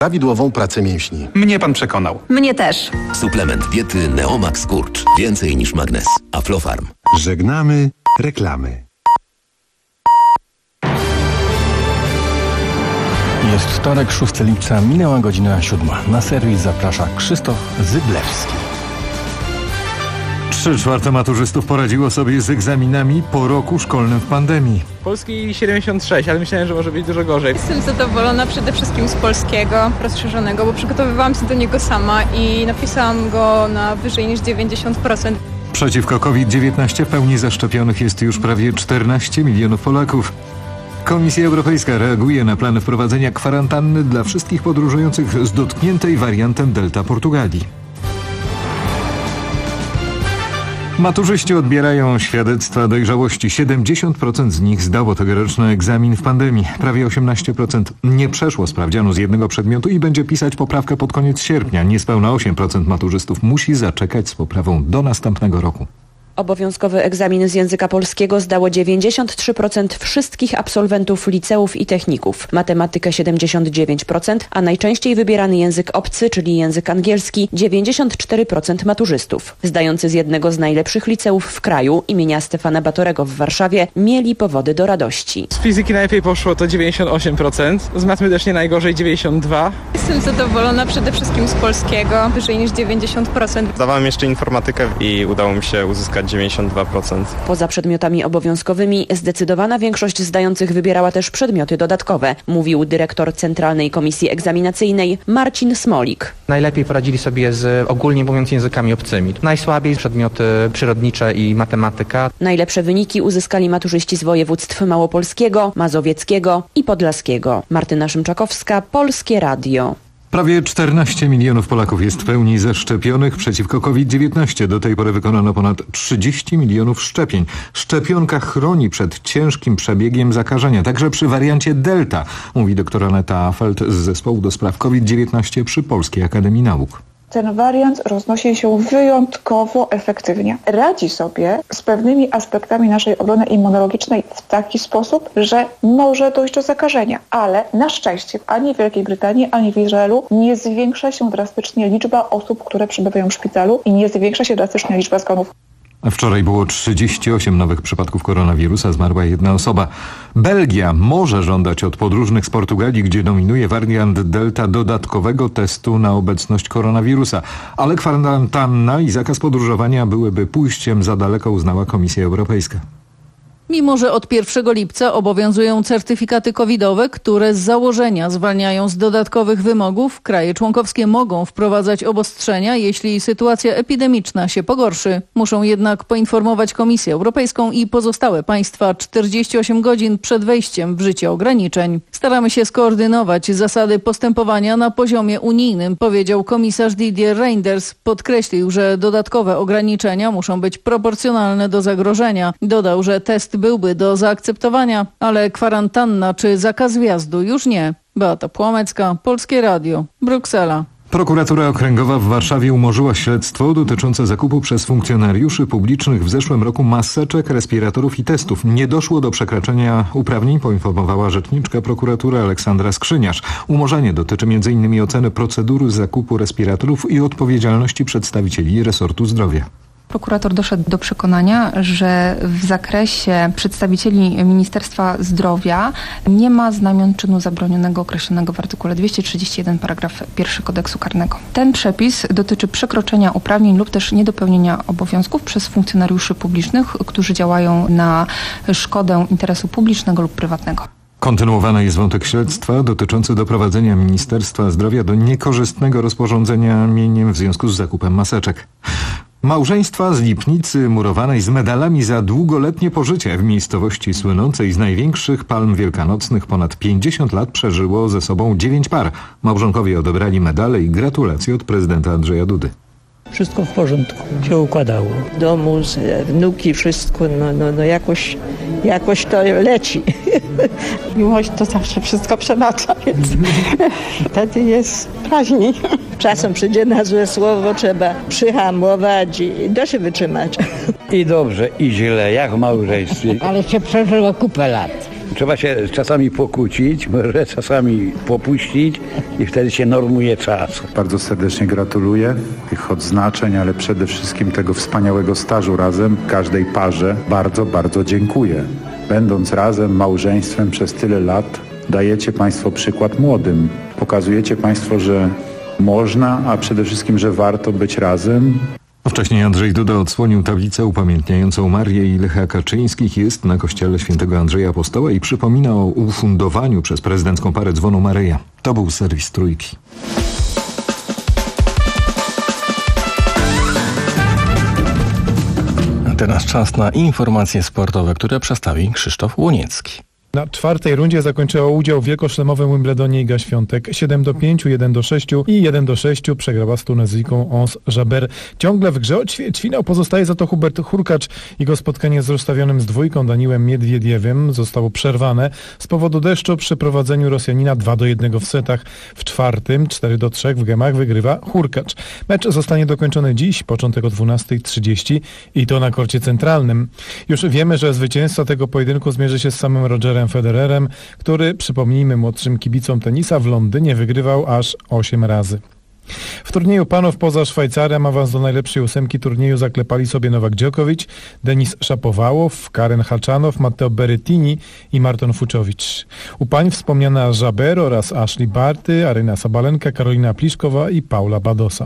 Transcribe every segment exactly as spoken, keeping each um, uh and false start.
prawidłową pracę mięśni. Mnie pan przekonał. Mnie też. Suplement diety Neomax Kurcz. Więcej niż magnes. Aflofarm. Żegnamy reklamy. Jest wtorek, szóstego lipca, minęła godzina siódma. Na serwis zaprasza Krzysztof Zyblewski. Trzy czwarte maturzystów poradziło sobie z egzaminami po roku szkolnym w pandemii. Polski siedemdziesiąt sześć, ale myślałem, że może być dużo gorzej. Jestem zadowolona przede wszystkim z polskiego rozszerzonego, bo przygotowywałam się do niego sama i napisałam go na wyżej niż dziewięćdziesiąt procent. Przeciwko COVID dziewiętnaście w pełni zaszczepionych jest już prawie czternaście milionów Polaków. Komisja Europejska reaguje na plany wprowadzenia kwarantanny dla wszystkich podróżujących z dotkniętej wariantem Delta Portugalii. Maturzyści odbierają świadectwa dojrzałości. siedemdziesiąt procent z nich zdało tegoroczny egzamin w pandemii. Prawie osiemnaście procent nie przeszło sprawdzianu z jednego przedmiotu i będzie pisać poprawkę pod koniec sierpnia. Niespełna osiem procent maturzystów musi zaczekać z poprawą do następnego roku. Obowiązkowy egzamin z języka polskiego zdało dziewięćdziesiąt trzy procent wszystkich absolwentów liceów i techników, matematykę siedemdziesiąt dziewięć procent, a najczęściej wybierany język obcy, czyli język angielski, dziewięćdziesiąt cztery procent maturzystów. Zdający z jednego z najlepszych liceów w kraju, imienia Stefana Batorego w Warszawie, mieli powody do radości. Z fizyki najlepiej poszło to dziewięćdziesiąt osiem procent, z matmy też nie najgorzej dziewięćdziesiąt dwa procent. Jestem zadowolona przede wszystkim z polskiego, wyżej niż dziewięćdziesiąt procent. Zdawałem jeszcze informatykę i udało mi się uzyskać dziewięćdziesiąt dwa procent. Poza przedmiotami obowiązkowymi zdecydowana większość zdających wybierała też przedmioty dodatkowe, mówił dyrektor Centralnej Komisji Egzaminacyjnej Marcin Smolik. Najlepiej poradzili sobie z ogólnie mówiąc językami obcymi. Najsłabiej przedmioty przyrodnicze i matematyka. Najlepsze wyniki uzyskali maturzyści z województw małopolskiego, mazowieckiego i podlaskiego. Martyna Szymczakowska, Polskie Radio. Prawie czternaście milionów Polaków jest w pełni zaszczepionych przeciwko COVID dziewiętnaście. Do tej pory wykonano ponad trzydzieści milionów szczepień. Szczepionka chroni przed ciężkim przebiegiem zakażenia, także przy wariancie Delta, mówi dr Aneta Afelt z Zespołu do Spraw COVID dziewiętnaście przy Polskiej Akademii Nauk. Ten wariant roznosi się wyjątkowo efektywnie. Radzi sobie z pewnymi aspektami naszej obrony immunologicznej w taki sposób, że może dojść do zakażenia. Ale na szczęście ani w Wielkiej Brytanii, ani w Izraelu nie zwiększa się drastycznie liczba osób, które przebywają w szpitalu i nie zwiększa się drastycznie liczba zgonów. Wczoraj było trzydzieści osiem nowych przypadków koronawirusa, zmarła jedna osoba. Belgia może żądać od podróżnych z Portugalii, gdzie dominuje wariant Delta, dodatkowego testu na obecność koronawirusa. Ale kwarantanna i zakaz podróżowania byłyby pójściem za daleko, uznała Komisja Europejska. Mimo że od pierwszego lipca obowiązują certyfikaty covidowe, które z założenia zwalniają z dodatkowych wymogów, kraje członkowskie mogą wprowadzać obostrzenia, jeśli sytuacja epidemiczna się pogorszy. Muszą jednak poinformować Komisję Europejską i pozostałe państwa czterdzieści osiem godzin przed wejściem w życie ograniczeń. Staramy się skoordynować zasady postępowania na poziomie unijnym, powiedział komisarz Didier Reynders. Podkreślił, że dodatkowe ograniczenia muszą być proporcjonalne do zagrożenia. Dodał, że test byłby do zaakceptowania, ale kwarantanna czy zakaz wjazdu już nie. Beata Płomecka, Polskie Radio, Bruksela. Prokuratura Okręgowa w Warszawie umorzyła śledztwo dotyczące zakupu przez funkcjonariuszy publicznych w zeszłym roku maseczek, respiratorów i testów. Nie doszło do przekraczania uprawnień, poinformowała rzeczniczka prokuratury Aleksandra Skrzyniarz. Umorzenie dotyczy między innymi oceny procedury zakupu respiratorów i odpowiedzialności przedstawicieli resortu zdrowia. Prokurator doszedł do przekonania, że w zakresie przedstawicieli Ministerstwa Zdrowia nie ma znamion czynu zabronionego określonego w artykule dwieście trzydzieści jeden paragraf pierwszy kodeksu karnego. Ten przepis dotyczy przekroczenia uprawnień lub też niedopełnienia obowiązków przez funkcjonariuszy publicznych, którzy działają na szkodę interesu publicznego lub prywatnego. Kontynuowany jest wątek śledztwa dotyczący doprowadzenia Ministerstwa Zdrowia do niekorzystnego rozporządzenia mieniem w związku z zakupem maseczek. Małżeństwa z Lipnicy murowanej z medalami za długoletnie pożycie w miejscowości słynącej z największych palm wielkanocnych ponad pięćdziesiąt lat przeżyło ze sobą dziewięć par. Małżonkowie odebrali medale i gratulacje od prezydenta Andrzeja Dudy. Wszystko w porządku się układało. W domu, wnuki, wszystko, no, no, no jakoś, jakoś to leci. Miłość to zawsze wszystko przebacza, więc wtedy jest praźniej. Czasem przyjdzie na złe słowo, trzeba przyhamować i da się wytrzymać. I dobrze, i źle, jak w małżeństwie. Ale się przeżyło kupę lat. Trzeba się czasami pokłócić, może czasami popuścić i wtedy się normuje czas. Bardzo serdecznie gratuluję tych odznaczeń, ale przede wszystkim tego wspaniałego stażu razem każdej parze. Bardzo, bardzo dziękuję. Będąc razem, małżeństwem przez tyle lat, dajecie Państwo przykład młodym. Pokazujecie Państwo, że można, a przede wszystkim, że warto być razem. A wcześniej Andrzej Duda odsłonił tablicę upamiętniającą Marię i Lecha Kaczyńskich. Jest na kościele świętego Andrzeja Apostoła i przypomina o ufundowaniu przez prezydencką parę dzwonu Maryja. To był serwis Trójki. A teraz czas na informacje sportowe, które przedstawi Krzysztof Łoniecki. Na czwartej rundzie zakończyła udział w wielkoszlemowym Wimbledonie Iga Świątek. siedem do pięciu, jeden do sześciu i jeden do sześciu przegrała z Tunezyjką Ons Jabeur. Ciągle w grze o ćwierćfinał pozostaje za to Hubert Hurkacz. Jego spotkanie z rozstawionym z dwójką Daniłem Miedwiediewem zostało przerwane z powodu deszczu przy prowadzeniu Rosjanina dwa do jednego w setach. W czwartym cztery do trzech w gemach wygrywa Hurkacz. Mecz zostanie dokończony dziś, początek o dwunasta trzydzieści i to na korcie centralnym. Już wiemy, że zwycięzca tego pojedynku zmierzy się z samym Rogerem Federerem, który, przypomnijmy młodszym kibicom tenisa, w Londynie wygrywał aż osiem razy. W turnieju panów poza Szwajcarią awans do najlepszej ósemki turnieju zaklepali sobie Nowak Djokovic, Denis Szapowałow, Karen Haczanow, Matteo Berrettini i Marton Fucsovics. U pań wspomniana Jabeur oraz Ashley Barty, Aryna Sabalenka, Karolina Pliszkowa i Paula Badosa.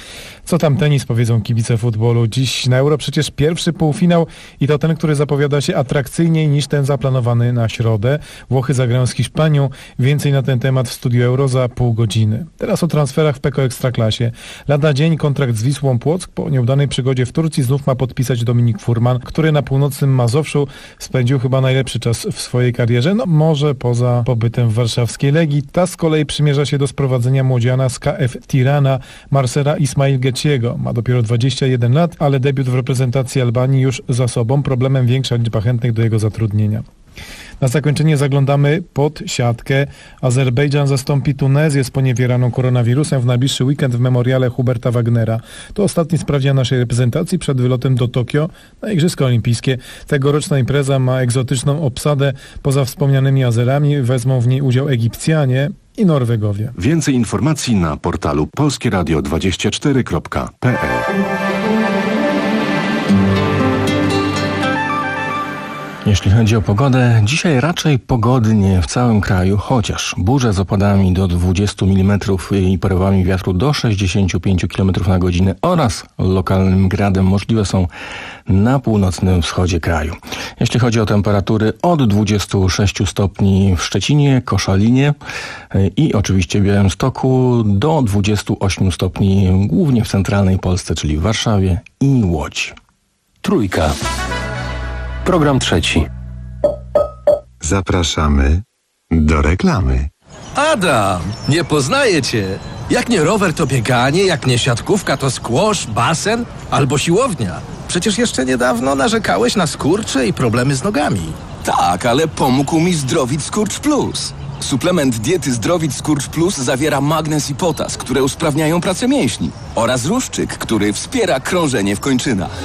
Co tam tenis, powiedzą kibice futbolu. Dziś na Euro przecież pierwszy półfinał i to ten, który zapowiada się atrakcyjniej niż ten zaplanowany na środę. Włochy zagrają z Hiszpanią. Więcej na ten temat w studiu Euro za pół godziny. Teraz o transferach w P K O Ekstraklasie. Lada dzień kontrakt z Wisłą Płock po nieudanej przygodzie w Turcji znów ma podpisać Dominik Furman, który na północnym Mazowszu spędził chyba najlepszy czas w swojej karierze. No może poza pobytem w warszawskiej Legii. Ta z kolei przymierza się do sprowadzenia młodziana z K F Tirana, Marcela Ismail Geciego. Ma dopiero dwadzieścia jeden lat, ale debiut w reprezentacji Albanii już za sobą. Problemem większa liczba chętnych do jego zatrudnienia. Na zakończenie zaglądamy pod siatkę. Azerbejdżan zastąpi Tunezję sponiewieraną koronawirusem w najbliższy weekend w memoriale Huberta Wagnera. To ostatni sprawdzian naszej reprezentacji przed wylotem do Tokio na Igrzyska Olimpijskie. Tegoroczna impreza ma egzotyczną obsadę. Poza wspomnianymi Azerami wezmą w niej udział Egipcjanie i Norwegowie. Więcej informacji na portalu polskie radio dwadzieścia cztery kropka p l. Jeśli chodzi o pogodę, dzisiaj raczej pogodnie w całym kraju, chociaż burze z opadami do dwudziestu milimetrów i porywami wiatru do sześćdziesięciu pięciu kilometrów na godzinę oraz lokalnym gradem możliwe są na północnym wschodzie kraju. Jeśli chodzi o temperatury, od dwudziestu sześciu stopni w Szczecinie, Koszalinie i oczywiście Białymstoku do dwudziestu ośmiu stopni głównie w centralnej Polsce, czyli w Warszawie i Łodzi. Trójka. Program trzeci. Zapraszamy do reklamy. Adam, nie poznaję cię. Jak nie rower, to bieganie, jak nie siatkówka, to squash, basen albo siłownia. Przecież jeszcze niedawno narzekałeś na skurcze i problemy z nogami. Tak, ale pomógł mi Zdrowit Skurcz Plus. Suplement diety Zdrowit Skurcz Plus zawiera magnez i potas, które usprawniają pracę mięśni oraz ruszczyk, który wspiera krążenie w kończynach.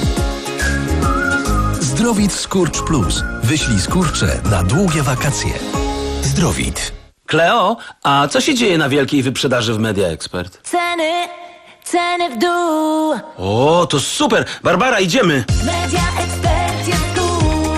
Zdrowit Skurcz Plus. Wyślij skurcze na długie wakacje. Zdrowit. Kleo, a co się dzieje na wielkiej wyprzedaży w Media Expert? Ceny, ceny w dół. O, to super! Barbara, idziemy! Media Expert jest tu.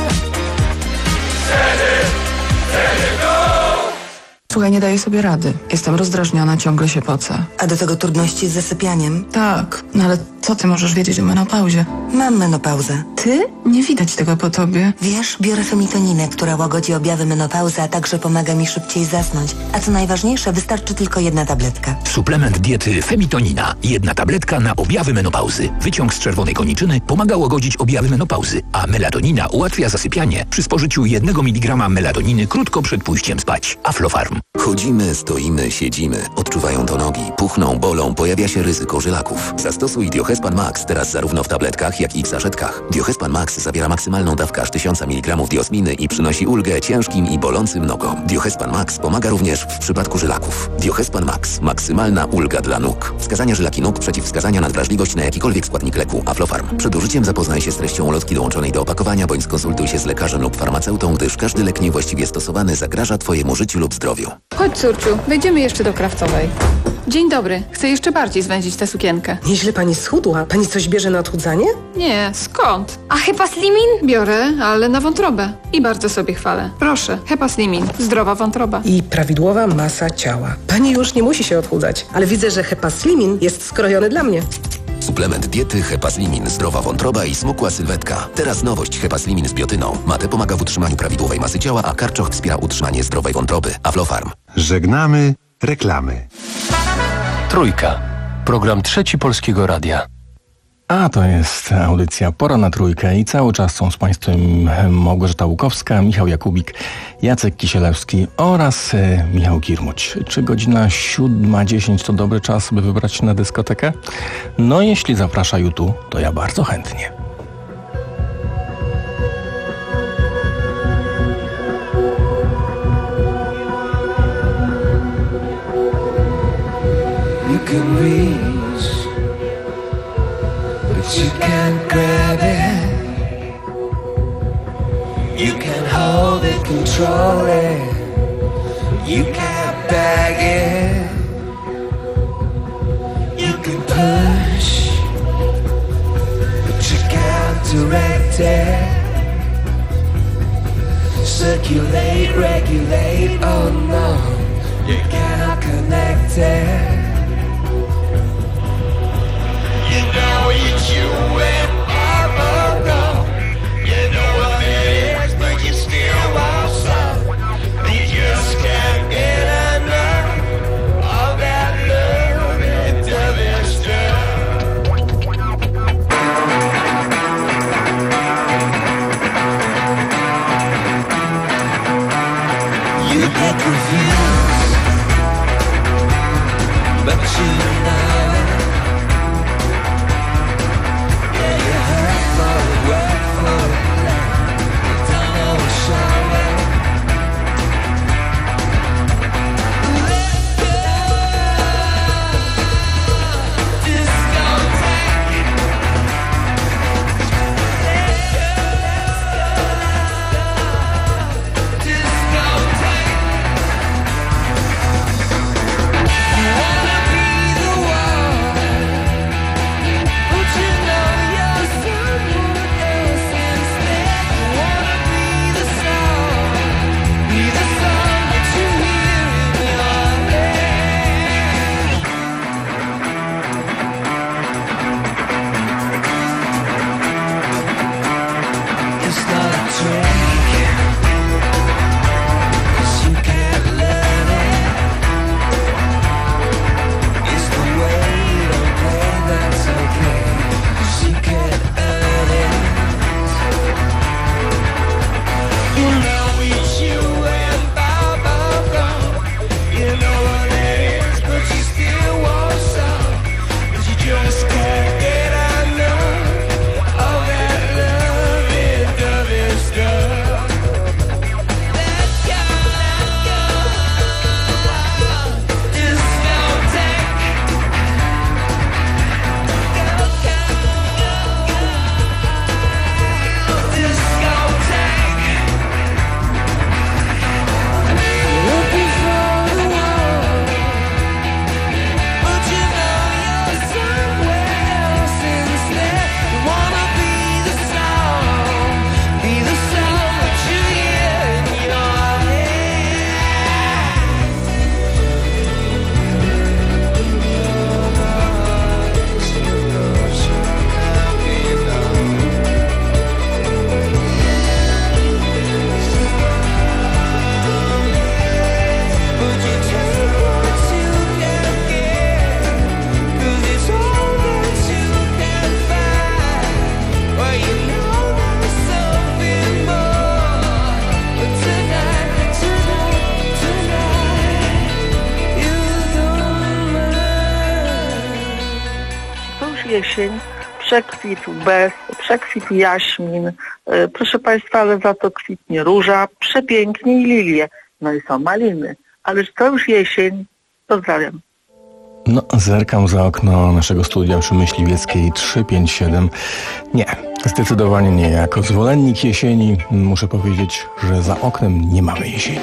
Ceny, ceny w dół. Słuchaj, nie daję sobie rady. Jestem rozdrażniona, ciągle się pocę. A do tego trudności z zasypianiem? Tak, no ale co ty możesz wiedzieć o menopauzie? Mam menopauzę. Ty? Nie widać tego po tobie. Wiesz, biorę femitoninę, która łagodzi objawy menopauzy, a także pomaga mi szybciej zasnąć. A co najważniejsze, wystarczy tylko jedna tabletka. Suplement diety Femitonina. Jedna tabletka na objawy menopauzy. Wyciąg z czerwonej koniczyny pomaga łagodzić objawy menopauzy, a melatonina ułatwia zasypianie przy spożyciu jednego miligrama melatoniny krótko przed pójściem spać. Aflofarm. Chodzimy, stoimy, siedzimy. Odczuwają to nogi. Puchną, bolą, pojawia się ryzyko żylaków. Zastosuj Diohespan Max teraz zarówno w tabletkach, jak i w saszetkach. Diohespan Max zawiera maksymalną dawkę aż tysiąc miligramów diosminy i przynosi ulgę ciężkim i bolącym nogom. Diohespan Max pomaga również w przypadku żylaków. Diohespan Max. Maksymalna ulga dla nóg. Wskazania żylaki nóg, przeciwwskazania na wrażliwość na jakikolwiek składnik leku. Aflofarm. Przed użyciem zapoznaj się z treścią ulotki dołączonej do opakowania, bądź skonsultuj się z lekarzem lub farmaceutą, gdyż każdy lek niewłaściwie stosowany zagraża Twojemu życiu lub zdrowiu. Chodź, córciu, wejdziemy jeszcze do Krawcowej. Dzień dobry. Chcę jeszcze bardziej zwęzić tę sukienkę. Nieźle pani schudła. Pani coś bierze na odchudzanie? Nie, skąd? A Hepaslimin? Biorę, ale na wątrobę. I bardzo sobie chwalę. Proszę, Hepaslimin. Zdrowa wątroba. I prawidłowa masa ciała. Pani już nie musi się odchudzać, ale widzę, że Hepaslimin jest skrojony dla mnie. Suplement diety Hepaslimin, zdrowa wątroba i smukła sylwetka. Teraz nowość Hepaslimin z biotyną. Mate pomaga w utrzymaniu prawidłowej masy ciała, a karczoch wspiera utrzymanie zdrowej wątroby. Aflofarm. Żegnamy reklamy. Trójka. Program Trzeci Polskiego Radia. A to jest audycja Pora na Trójkę i cały czas są z Państwem Małgorzata Łukowska, Michał Jakubik, Jacek Kisielewski oraz e, Michał Girmuć. Czy godzina siódma dziesięć to dobry czas, by wybrać się na dyskotekę? No jeśli zaprasza YouTube, to ja bardzo chętnie. You can reach, but you can't grab it. You can hold it, control it. You can't bag it. You can push, but you can't direct it. Circulate, regulate, oh no, you cannot connect it. You know it's you and ever go. You know what it is, but you still want some. You just can't get enough of that love into this stuff. You get confused. jesień, przekwitł bez, przekwitł jaśmin, yy, proszę Państwa, ale za to kwitnie róża, przepięknie i lilie, no i są maliny, ależ to już jesień. Pozdrawiam. No, zerkam za okno naszego studia przy Myśliwieckiej trzysta pięćdziesiąt siedem. Nie, zdecydowanie nie. Jako zwolennik jesieni muszę powiedzieć, że za oknem nie mamy jesieni.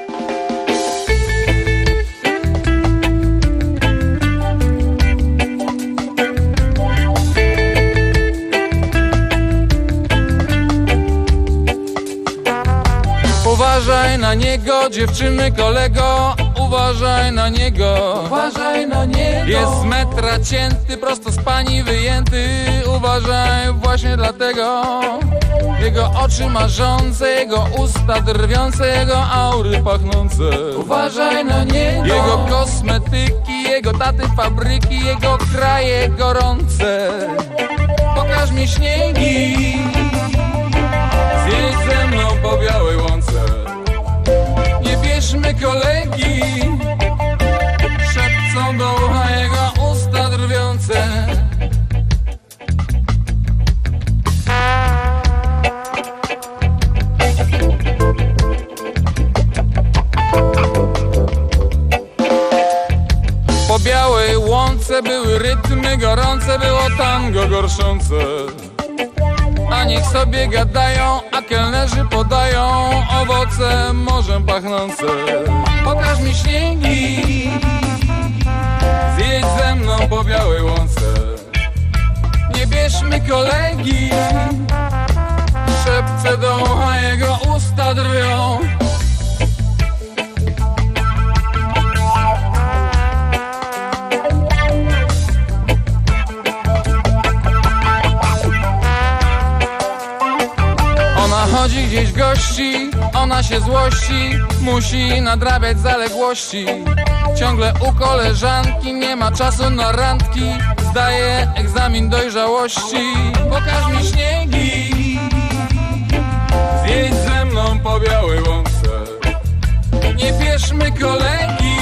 Uważaj na niego, dziewczyny, kolego, uważaj na niego. Uważaj na niego. Jest z metra cięty, prosto z pani wyjęty. Uważaj właśnie dlatego. Jego oczy marzące, jego usta drwiące, jego aury pachnące. Uważaj na niego. Jego kosmetyki, jego taty fabryki, jego kraje gorące. Pokaż mi śniegi, zjedź ze mną po białej łące. Nie bierzmy kolegi, szepcą do ucha jego usta drwiące. Po białej łące były rytmy gorące, było tango gorszące. A niech sobie gadają, a kelnerzy podają owoce morzem pachnące. Pokaż mi śniegi, zjedź ze mną po białej łące. Nie bierzmy kolegi, szepce do ucha jego usta drwią. Chodzi gdzieś w gości, ona się złości, musi nadrabiać zaległości. Ciągle u koleżanki, nie ma czasu na randki, zdaje egzamin dojrzałości. Pokaż mi śniegi, zjedź ze mną po białej łące. Nie bierzmy kolegi,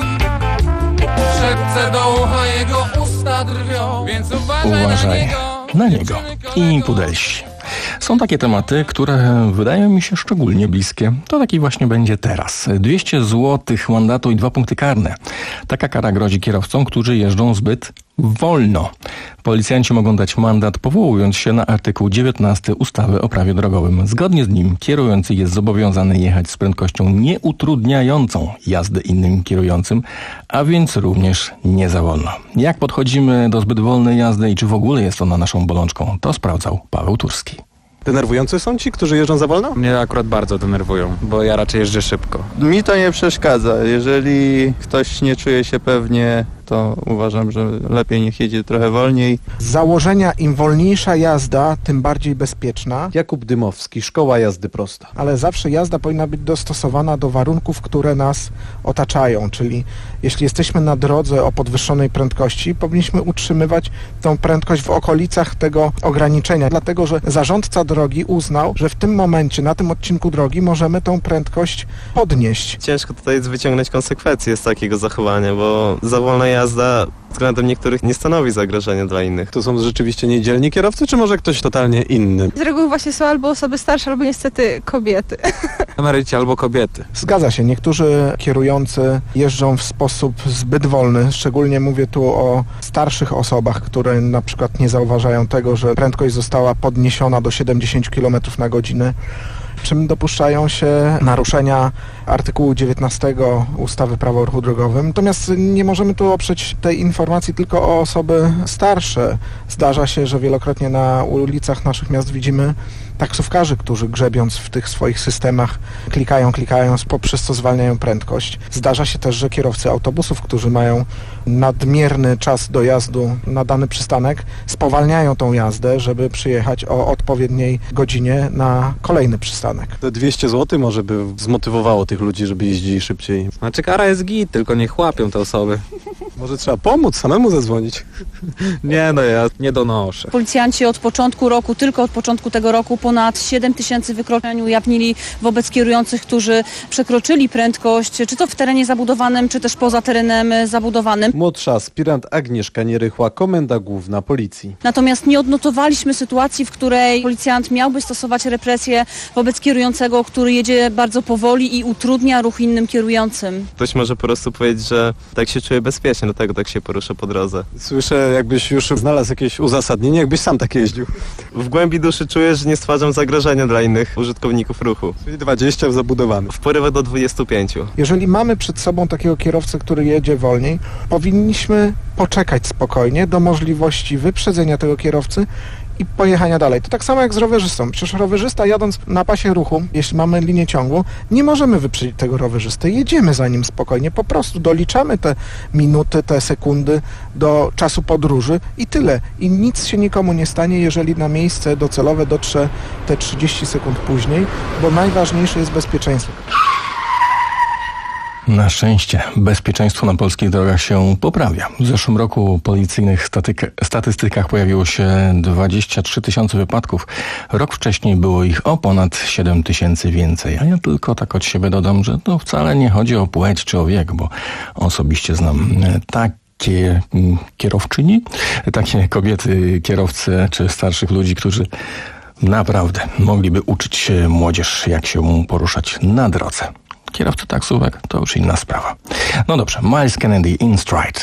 szepce do ucha jego usta drwią. Więc uważaj, uważaj na niego, na niego i pudelsi. Są takie tematy, które wydają mi się szczególnie bliskie. To taki właśnie będzie teraz. dwieście złotych mandatu i dwa punkty karne. Taka kara grozi kierowcom, którzy jeżdżą zbyt wolno. Policjanci mogą dać mandat, powołując się na artykuł dziewiętnasty ustawy o prawie drogowym. Zgodnie z nim kierujący jest zobowiązany jechać z prędkością nieutrudniającą jazdy innym kierującym, a więc również nie za wolno. Jak podchodzimy do zbyt wolnej jazdy i czy w ogóle jest ona naszą bolączką, to sprawdzał Paweł Turski. Denerwujący są ci, którzy jeżdżą za wolno? Mnie akurat bardzo denerwują, bo ja raczej jeżdżę szybko. Mi to nie przeszkadza. Jeżeli ktoś nie czuje się pewnie, to uważam, że lepiej niech jedzie trochę wolniej. Z założenia im wolniejsza jazda, tym bardziej bezpieczna. Jakub Dymowski, Szkoła Jazdy Prosta. Ale zawsze jazda powinna być dostosowana do warunków, które nas otaczają, czyli jeśli jesteśmy na drodze o podwyższonej prędkości, powinniśmy utrzymywać tą prędkość w okolicach tego ograniczenia, dlatego że zarządca drogi uznał, że w tym momencie, na tym odcinku drogi możemy tą prędkość podnieść. Ciężko tutaj jest wyciągnąć konsekwencje z takiego zachowania, bo za wolna jazda względem niektórych nie stanowi zagrożenia dla innych. To są rzeczywiście niedzielni kierowcy, czy może ktoś totalnie inny? Z reguły właśnie są albo osoby starsze, albo niestety kobiety. Emeryci albo kobiety. Zgadza się, niektórzy kierujący jeżdżą w sposób zbyt wolny, szczególnie mówię tu o starszych osobach, które na przykład nie zauważają tego, że prędkość została podniesiona do siedemdziesiąt kilometrów na godzinę. Czym dopuszczają się naruszenia artykułu dziewiętnastego ustawy Prawo o ruchu drogowym. Natomiast nie możemy tu oprzeć tej informacji tylko o osoby starsze. Zdarza się, że wielokrotnie na ulicach naszych miast widzimy taksówkarzy, którzy grzebiąc w tych swoich systemach klikają, klikają, poprzez co zwalniają prędkość. Zdarza się też, że kierowcy autobusów, którzy mają nadmierny czas dojazdu na dany przystanek, spowalniają tą jazdę, żeby przyjechać o odpowiedniej godzinie na kolejny przystanek. Te dwieście złotych może by zmotywowało tych ludzi, żeby jeździli szybciej. Znaczy kara jest git, tylko niech łapią te osoby. Może trzeba pomóc, samemu zadzwonić? Nie, no ja nie donoszę. Policjanci od początku roku, tylko od początku tego roku ponad siedem tysięcy wykroczeń ujawnili wobec kierujących, którzy przekroczyli prędkość, czy to w terenie zabudowanym, czy też poza terenem zabudowanym. Młodsza aspirant Agnieszka Nierychła, Komenda Główna Policji. Natomiast nie odnotowaliśmy sytuacji, w której policjant miałby stosować represje wobec kierującego, który jedzie bardzo powoli i utrudnia ruch innym kierującym. Ktoś może po prostu powiedzieć, że tak się czuje bezpiecznie, dlatego tak się porusza po drodze. Słyszę, jakbyś już znalazł jakieś uzasadnienie, jakbyś sam tak jeździł. W głębi duszy czuję, że nie stwarzam zagrożenia dla innych użytkowników ruchu. Czyli dwadzieścia w zabudowanym. W porywach do dwudziestu pięciu. Jeżeli mamy przed sobą takiego kierowcę, który jedzie wolniej, powinniśmy poczekać spokojnie do możliwości wyprzedzenia tego kierowcy i pojechania dalej. To tak samo jak z rowerzystą. Przecież rowerzysta jadąc na pasie ruchu, jeśli mamy linię ciągłą, nie możemy wyprzedzić tego rowerzysty. Jedziemy za nim spokojnie. Po prostu doliczamy te minuty, te sekundy do czasu podróży i tyle. I nic się nikomu nie stanie, jeżeli na miejsce docelowe dotrze te trzydzieści sekund później, bo najważniejsze jest bezpieczeństwo. Na szczęście bezpieczeństwo na polskich drogach się poprawia. W zeszłym roku w policyjnych statyk- statystykach pojawiło się dwadzieścia trzy tysiące wypadków. Rok wcześniej było ich o ponad siedem tysięcy więcej. A ja tylko tak od siebie dodam, że to wcale nie chodzi o płeć czy o wiek, bo osobiście znam takie kierowczyni, takie kobiety kierowcy czy starszych ludzi, którzy naprawdę mogliby uczyć młodzież, jak się poruszać na drodze. Kierowcy taksówek to już inna sprawa. No dobrze, Miles Kennedy, In Stride.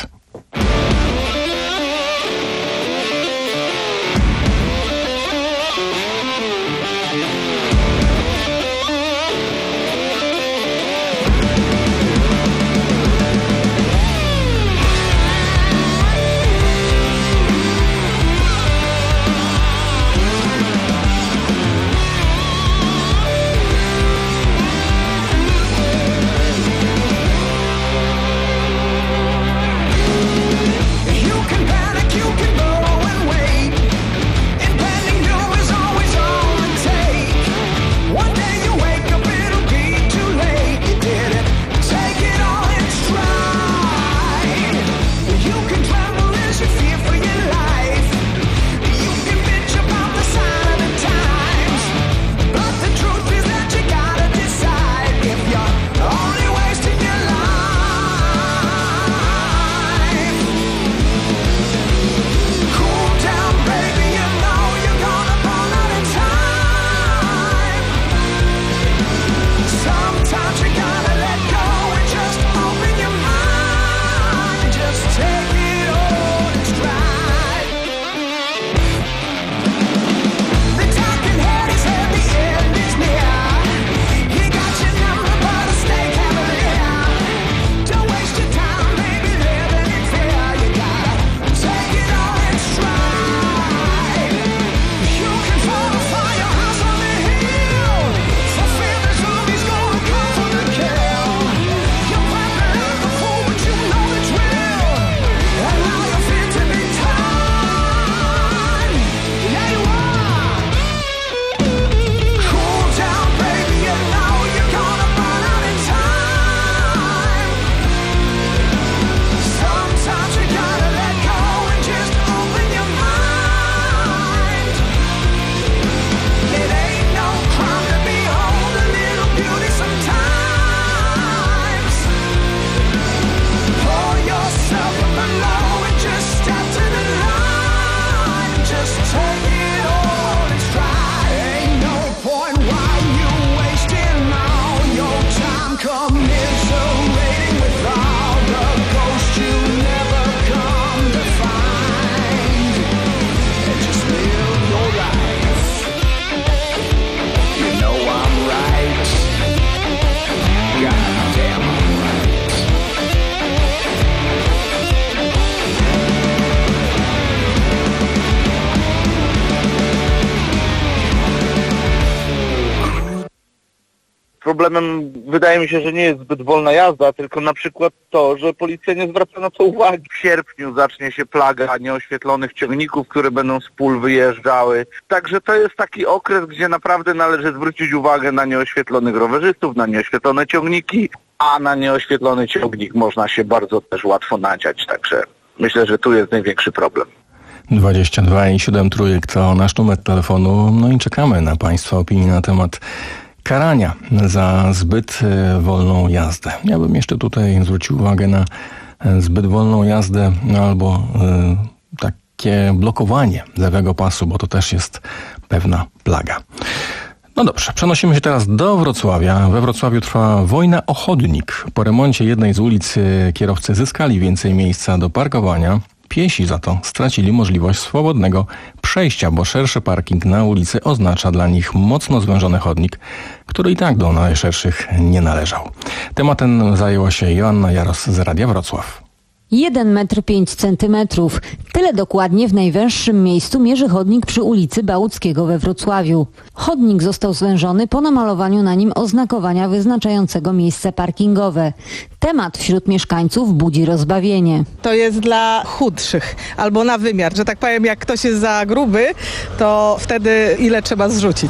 problemem wydaje mi się, że nie jest zbyt wolna jazda, tylko na przykład to, że policja nie zwraca na to uwagi. W sierpniu zacznie się plaga nieoświetlonych ciągników, które będą z pól wyjeżdżały. Także to jest taki okres, gdzie naprawdę należy zwrócić uwagę na nieoświetlonych rowerzystów, na nieoświetlone ciągniki, a na nieoświetlony ciągnik można się bardzo też łatwo nadziać. Także myślę, że tu jest największy problem. dwadzieścia dwa i siedem trójek to nasz numer telefonu. No i czekamy na Państwa opinię na temat karania za zbyt wolną jazdę. Ja bym jeszcze tutaj zwrócił uwagę na zbyt wolną jazdę albo y, takie blokowanie lewego pasu, bo to też jest pewna plaga. No dobrze, przenosimy się teraz do Wrocławia. We Wrocławiu trwa wojna o chodnik. Po remoncie jednej z ulic kierowcy zyskali więcej miejsca do parkowania. Piesi za to stracili możliwość swobodnego przejścia, bo szerszy parking na ulicy oznacza dla nich mocno zwężony chodnik, który i tak do najszerszych nie należał. Tematem zajęła się Joanna Jaros z Radia Wrocław. jeden metr pięć centymetrów. Tyle dokładnie w najwęższym miejscu mierzy chodnik przy ulicy Bałuckiego we Wrocławiu. Chodnik został zwężony po namalowaniu na nim oznakowania wyznaczającego miejsce parkingowe. Temat wśród mieszkańców budzi rozbawienie. To jest dla chudszych albo na wymiar, że tak powiem, jak ktoś jest za gruby, to wtedy ile trzeba zrzucić.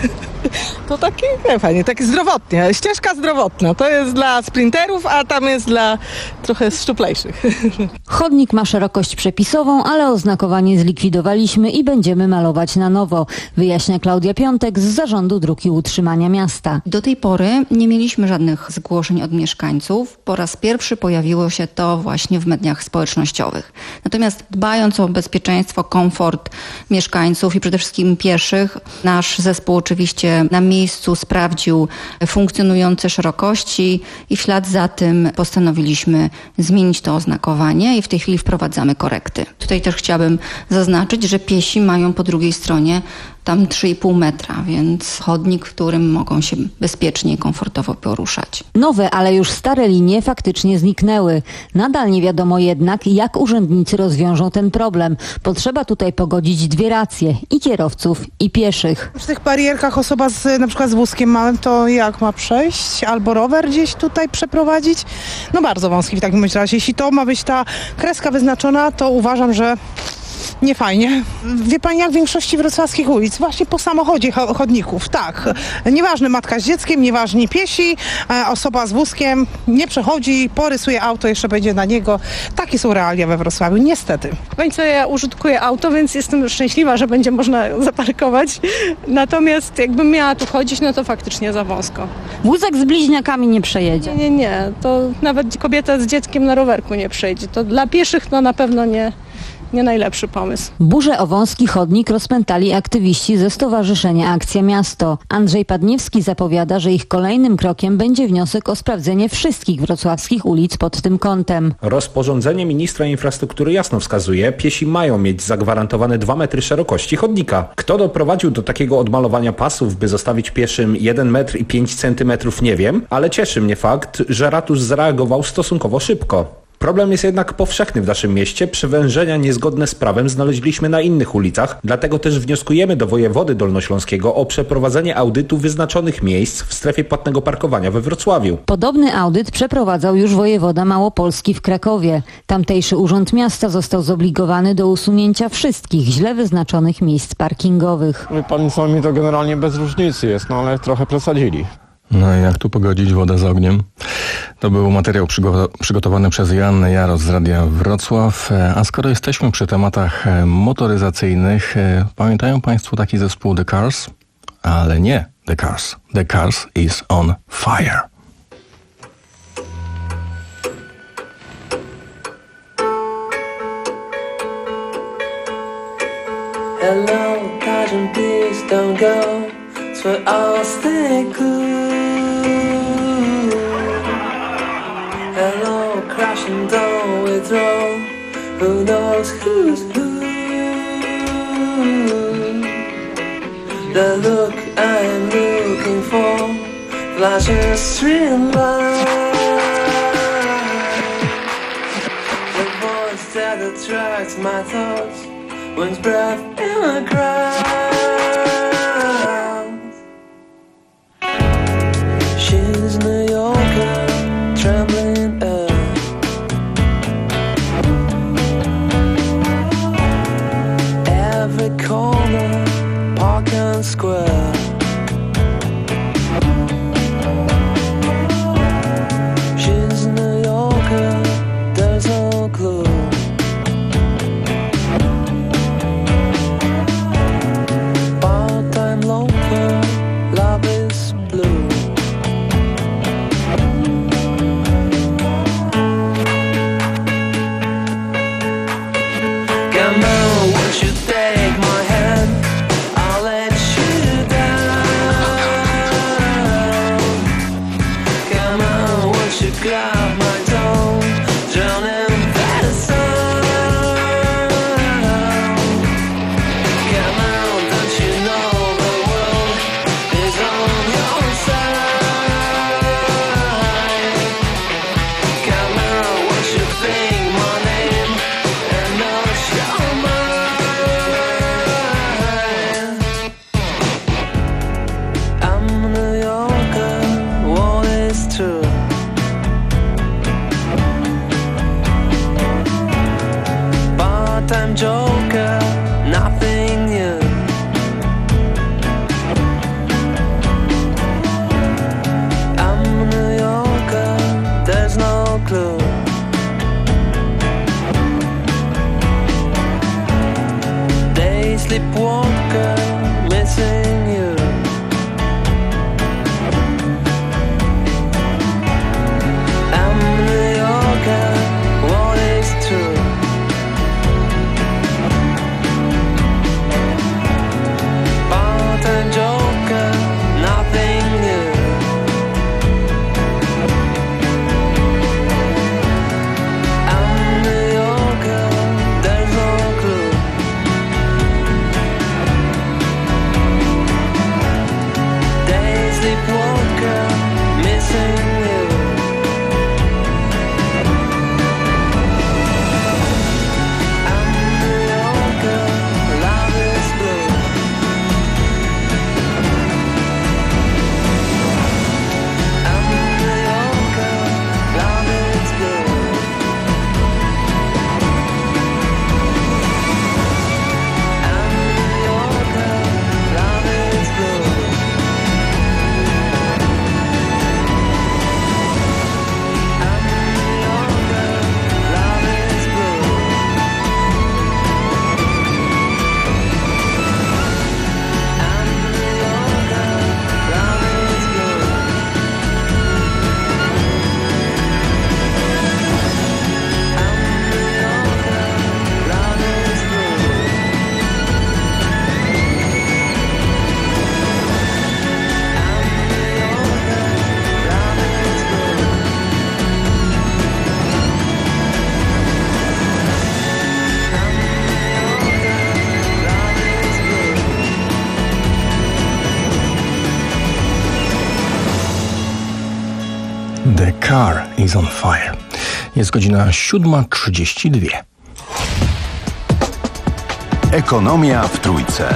To taki, nie, fajnie, taki zdrowotnie, ścieżka zdrowotna. To jest dla sprinterów, a tam jest dla trochę szczuplejszych. Chodnik ma szerokość przepisową, ale oznakowanie zlikwidowaliśmy i będziemy malować na nowo, wyjaśnia Klaudia Piątek z Zarządu Dróg i Utrzymania Miasta. Do tej pory nie mieliśmy żadnych zgłoszeń od mieszkańców. Po raz pierwszy pojawiło się to właśnie w mediach społecznościowych. Natomiast dbając o bezpieczeństwo, komfort mieszkańców i przede wszystkim pieszych, nasz zespół oczywiście na miejscu sprawdził funkcjonujące szerokości i w ślad za tym postanowiliśmy zmienić to oznakowanie i w tej chwili wprowadzamy korekty. Tutaj też chciałabym zaznaczyć, że piesi mają po drugiej stronie tam trzy i pół metra, więc chodnik, w którym mogą się bezpiecznie i komfortowo poruszać. Nowe, ale już stare linie faktycznie zniknęły. Nadal nie wiadomo jednak, jak urzędnicy rozwiążą ten problem. Potrzeba tutaj pogodzić dwie racje, i kierowców, i pieszych. W tych barierkach osoba z, na przykład z wózkiem małym, to jak ma przejść? Albo rower gdzieś tutaj przeprowadzić? No bardzo wąski w takim razie. Jeśli to ma być ta kreska wyznaczona, to uważam, że nie fajnie. Wie pani, jak w większości wrocławskich ulic, właśnie po samochodzie chodników, tak. Nieważne matka z dzieckiem, nieważni piesi, osoba z wózkiem nie przechodzi, porysuje auto, jeszcze będzie na niego. Takie są realia we Wrocławiu, niestety. Pani co, ja użytkuję auto, więc jestem szczęśliwa, że będzie można zaparkować. Natomiast jakbym miała tu chodzić, no to faktycznie za wąsko. Wózek z bliźniakami nie przejedzie. Nie, nie, nie. To nawet kobieta z dzieckiem na rowerku nie przejdzie. To dla pieszych to na pewno nie... Nie najlepszy pomysł. Burzę o wąski chodnik rozpętali aktywiści ze Stowarzyszenia Akcja Miasto. Andrzej Padniewski zapowiada, że ich kolejnym krokiem będzie wniosek o sprawdzenie wszystkich wrocławskich ulic pod tym kątem. Rozporządzenie ministra infrastruktury jasno wskazuje, piesi mają mieć zagwarantowane dwa metry szerokości chodnika. Kto doprowadził do takiego odmalowania pasów, by zostawić pieszym jeden metr i pięć centymetrów, nie wiem, ale cieszy mnie fakt, że ratusz zareagował stosunkowo szybko. Problem jest jednak powszechny w naszym mieście. Przewężenia niezgodne z prawem znaleźliśmy na innych ulicach, dlatego też wnioskujemy do wojewody dolnośląskiego o przeprowadzenie audytu wyznaczonych miejsc w strefie płatnego parkowania we Wrocławiu. Podobny audyt przeprowadzał już wojewoda małopolski w Krakowie. Tamtejszy urząd miasta został zobligowany do usunięcia wszystkich źle wyznaczonych miejsc parkingowych. Wie pan co, mi to generalnie bez różnicy jest, no ale trochę przesadzili. No i jak tu pogodzić wodę z ogniem? To był materiał przygo- przygotowany przez Joannę Jaros z Radia Wrocław. A skoro jesteśmy przy tematach motoryzacyjnych, pamiętają Państwo taki zespół The Cars? Ale nie The Cars. The Cars is on fire. Hello, Sergeant, please don't go. So I'll stay cool. Hello, crashing down with roll. Who knows who's who? The look I'm looking for flashes streamline. The voice that attracts my thoughts wins breath in a crowd. She part-time joker, nothing new. I'm a New Yorker, there's no clue. Day sleepwalker, missing you. I'm a New Yorker, what is true? Part-time joker, nothing new. I'm a New Yorker, there's no clue. Day sleepwalker, missing you. I'm a New Yorker, love is blue. I'm a New Yorker, love is blue. I'm a New Yorker, love is blue. I'm a New Yorker, love is blue. I'm a New Yorker, love is blue. I'm a New Yorker, love is blue. I'm a New Yorker, love is blue. The car is on fire. Jest godzina siódma trzydzieści dwa. Ekonomia w Trójce.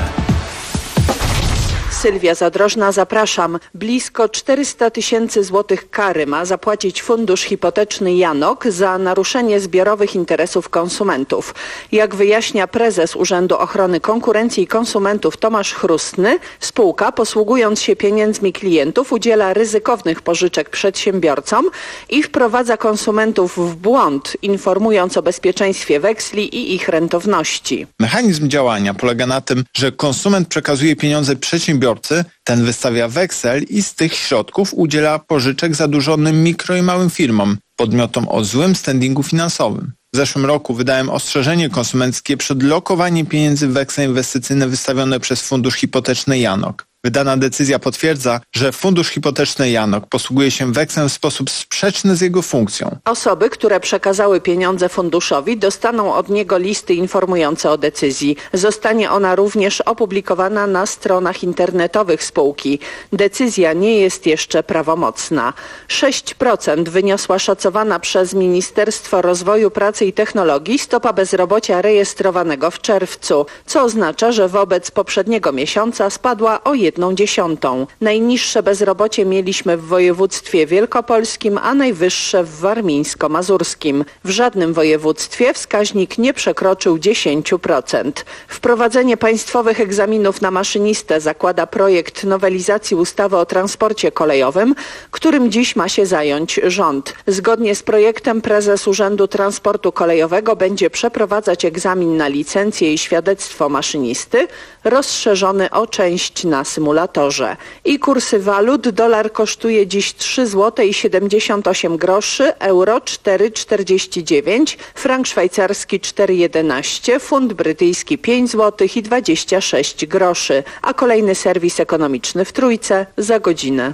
Sylwia Zadrożna, zapraszam. Blisko czterysta tysięcy złotych kary ma zapłacić fundusz hipoteczny Janok za naruszenie zbiorowych interesów konsumentów. Jak wyjaśnia prezes Urzędu Ochrony Konkurencji i Konsumentów Tomasz Chrustny, spółka, posługując się pieniędzmi klientów, udziela ryzykownych pożyczek przedsiębiorcom i wprowadza konsumentów w błąd, informując o bezpieczeństwie weksli i ich rentowności. Mechanizm działania polega na tym, że konsument przekazuje pieniądze przedsiębiorcy, ten wystawia weksel i z tych środków udziela pożyczek zadłużonym mikro i małym firmom, podmiotom o złym standingu finansowym. W zeszłym roku wydałem ostrzeżenie konsumenckie przed lokowaniem pieniędzy w weksle inwestycyjne wystawione przez fundusz hipoteczny Janok. Wydana decyzja potwierdza, że fundusz hipoteczny Janok posługuje się wekslem w sposób sprzeczny z jego funkcją. Osoby, które przekazały pieniądze funduszowi, dostaną od niego listy informujące o decyzji. Zostanie ona również opublikowana na stronach internetowych spółki. Decyzja nie jest jeszcze prawomocna. sześć procent wyniosła szacowana przez Ministerstwo Rozwoju, Pracy i Technologii stopa bezrobocia rejestrowanego w czerwcu, co oznacza, że wobec poprzedniego miesiąca spadła o jedną dziesiątą. Najniższe bezrobocie mieliśmy w województwie wielkopolskim, a najwyższe w warmińsko-mazurskim. W żadnym województwie wskaźnik nie przekroczył dziesięć procent. Wprowadzenie państwowych egzaminów na maszynistę zakłada projekt nowelizacji ustawy o transporcie kolejowym, którym dziś ma się zająć rząd. Zgodnie z projektem prezes Urzędu Transportu Kolejowego będzie przeprowadzać egzamin na licencję i świadectwo maszynisty, rozszerzony o część na symulatorze. I kursy walut: dolar kosztuje dziś trzy złote siedemdziesiąt osiem groszy, euro cztery czterdzieści dziewięć, frank szwajcarski cztery jedenaście, funt brytyjski pięć złotych dwadzieścia sześć groszy. A kolejny serwis ekonomiczny w Trójce za godzinę.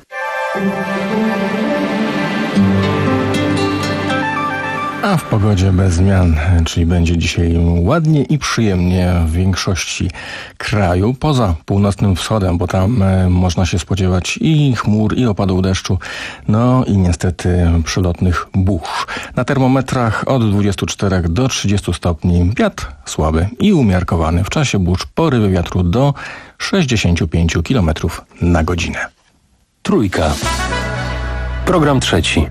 A w pogodzie bez zmian, czyli będzie dzisiaj ładnie i przyjemnie w większości kraju, poza północnym wschodem, bo tam e, można się spodziewać i chmur, i opadów deszczu, no i niestety przelotnych burz. Na termometrach od dwudziestu czterech do trzydziestu stopni, wiatr słaby i umiarkowany. W czasie burz porywy wiatru do sześćdziesięciu pięciu kilometrów na godzinę. Trójka. Program trzeci.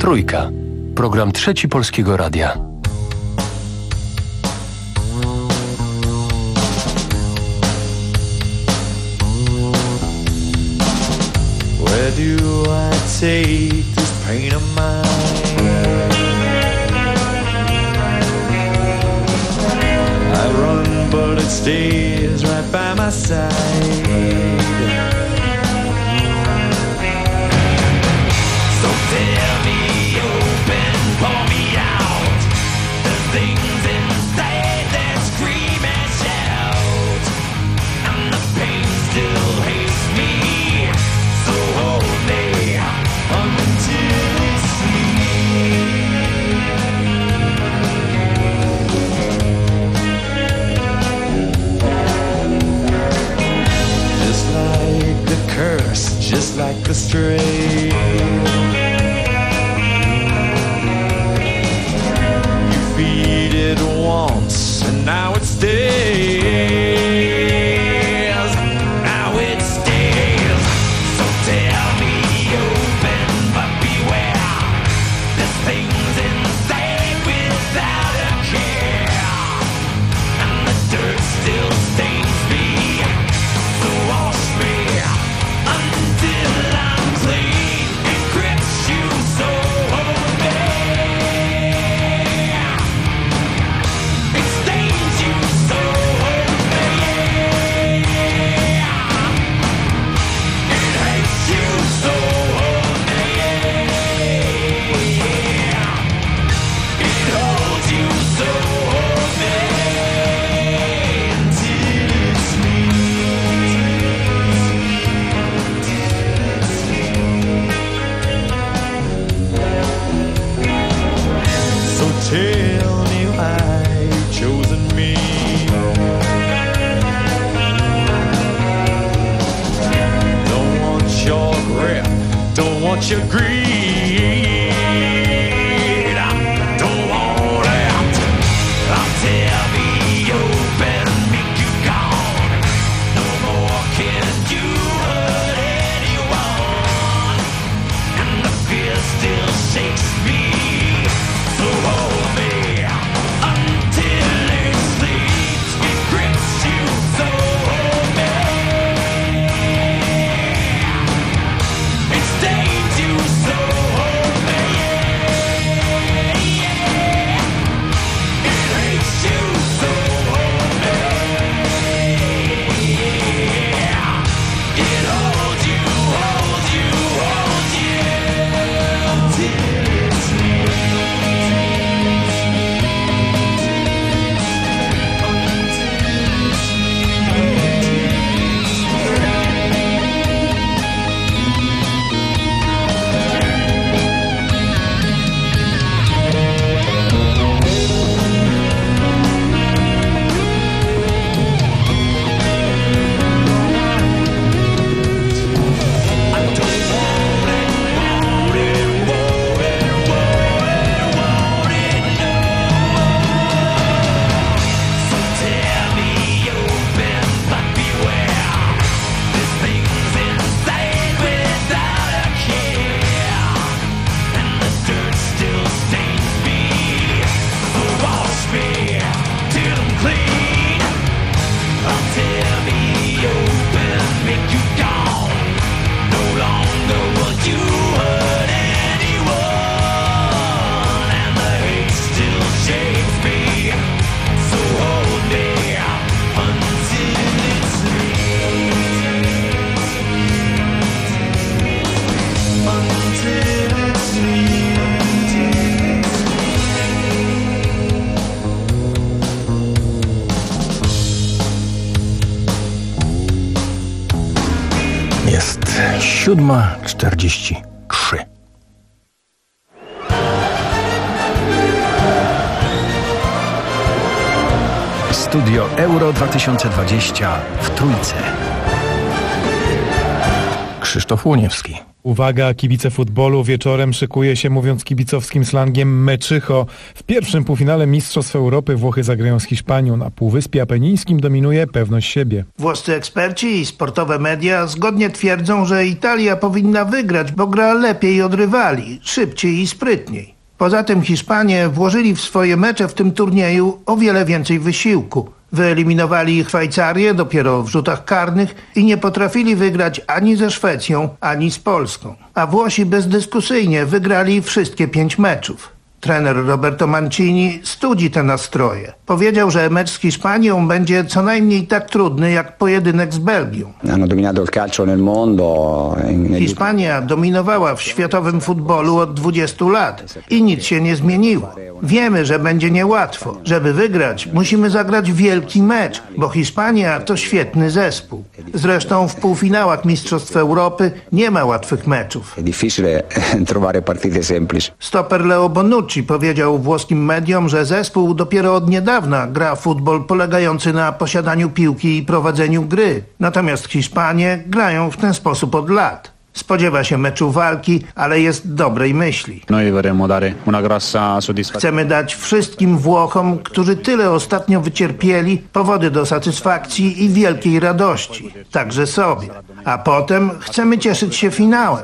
Trójka. Program Trzeci Polskiego Radia. Where do I take this pain of mine? I run, but it stays right by my side. So tell me, open, pour me out. The things inside that scream and shout, and the pain still hates me. So hold me until it's just like the curse, just like the stray. You feed it once, and now it stays. Now it stays. So tell me, open, but beware. There's things inside without a care, and the dirt still stains me. So wash me until I'm clean. It grips you, so hold me. It stains you, so hold me. It hates you, so hold me. It holds you, so hold me. Until it's me. So tell me why you've chosen me. Don't want your grip, don't want your greed. Don't want it. I'll tell me open, make you gone. No more can you hurt anyone, and the fear still shakes me. So hold me until it sleeps. It grips you, so hold me. It stains you, so hold me. It hates you, so hold me. It holds you, holds you, holds you until it's me. Tell me open, but beware. There's things inside without a care, and the dirt still stains me. So wash me till I'm clean. Oh, tell me open, make you gone. No longer will you hurt anyone, and the hate still shakes me. So hold me until it's me. Until it's me. Jest siódma czterdzieści trzy. Studio Euro dwa tysiące dwadzieścia w Trójce. Krzysztof Łoniewski. Uwaga, kibice futbolu, wieczorem szykuje się, mówiąc kibicowskim slangiem, meczycho. W pierwszym półfinale Mistrzostw Europy Włochy zagrają z Hiszpanią. Na Półwyspie Apenińskim dominuje pewność siebie. Włoscy eksperci i sportowe media zgodnie twierdzą, że Italia powinna wygrać, bo gra lepiej od rywali, szybciej i sprytniej. Poza tym Hiszpanie włożyli w swoje mecze w tym turnieju o wiele więcej wysiłku. Wyeliminowali Szwajcarię dopiero w rzutach karnych i nie potrafili wygrać ani ze Szwecją, ani z Polską. A Włosi bezdyskusyjnie wygrali wszystkie pięć meczów. Trener Roberto Mancini studzi te nastroje. Powiedział, że mecz z Hiszpanią będzie co najmniej tak trudny jak pojedynek z Belgią. Hiszpania dominowała w światowym futbolu od dwudziestu lat i nic się nie zmieniło. Wiemy, że będzie niełatwo. Żeby wygrać, musimy zagrać wielki mecz, bo Hiszpania to świetny zespół. Zresztą w półfinałach Mistrzostw Europy nie ma łatwych meczów. Stoper Leo Bonucci powiedział włoskim mediom, że zespół dopiero od niedawna gra futbol polegający na posiadaniu piłki i prowadzeniu gry. Natomiast Hiszpanie grają w ten sposób od lat. Spodziewa się meczu walki, ale jest dobrej myśli. Chcemy dać wszystkim Włochom, którzy tyle ostatnio wycierpieli, powody do satysfakcji i wielkiej radości. Także sobie. A potem chcemy cieszyć się finałem.